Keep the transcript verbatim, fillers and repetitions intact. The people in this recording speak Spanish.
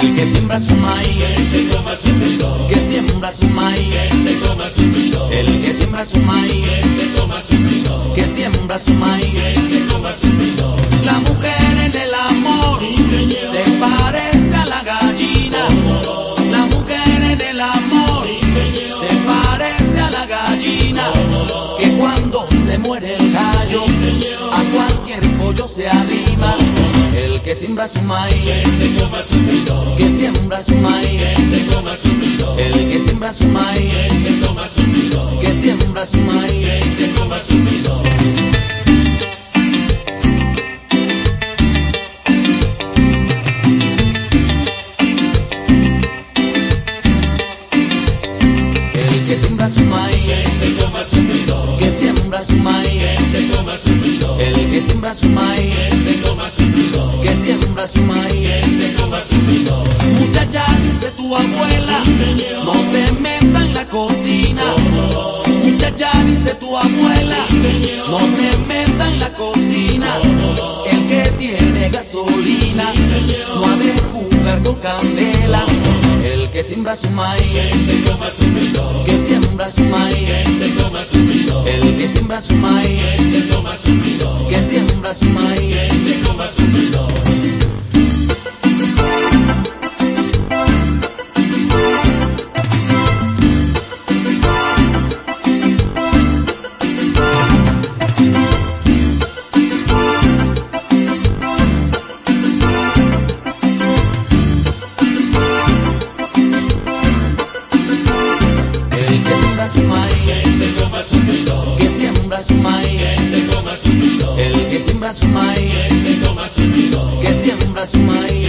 El que siembra su maíz, que se coma su pilón. que siembra su maíz, Que se coma su pilón. el que siembra su maíz, Que se coma su pilón. que siembra su maíz. Que se coma su pilón. La mujer en el amor Sí, señor. se parece a la gallina. La mujer en el amor Sí, señor. se parece a la gallina. Que cuando se muere el gallo, Sí, señor. a cualquier pollo se arrima. El que siembra su maíz, Que se coma su pilón. que siembra su maíz, Que se coma su pilón. el que siembra su maíz, Que se coma su pilón. que siembra su maíz. Que se coma su pilón. El que siembra su maíz, Que se coma su pilón. que siembra su maíz, Que se coma su pilón. el que siembra su maíz, Que se coma su pilón. que siembra su maíz. Que se coma su pilón. Muchacha, dice tu abuela, Sí, señor. no te metas en la cocina. Muchacha, dice tu abuela, Sí, señor. no te metas en la cocina. El que tiene gasolina Sí, señor. no ha de jugar con candela. El que siembra su maíz, Que se coma su pilón. que siembra su maíz, Que se coma su pilón. el que siembra su maíz, Que se coma su pilón. que siembra su maíz. Que se coma su pilón. El que siembra su maíz, Que se coma su pilón. que siembra su maíz, Que se coma su pilón. el que siembra su maíz, Que se coma su pilón. que siembra su maíz.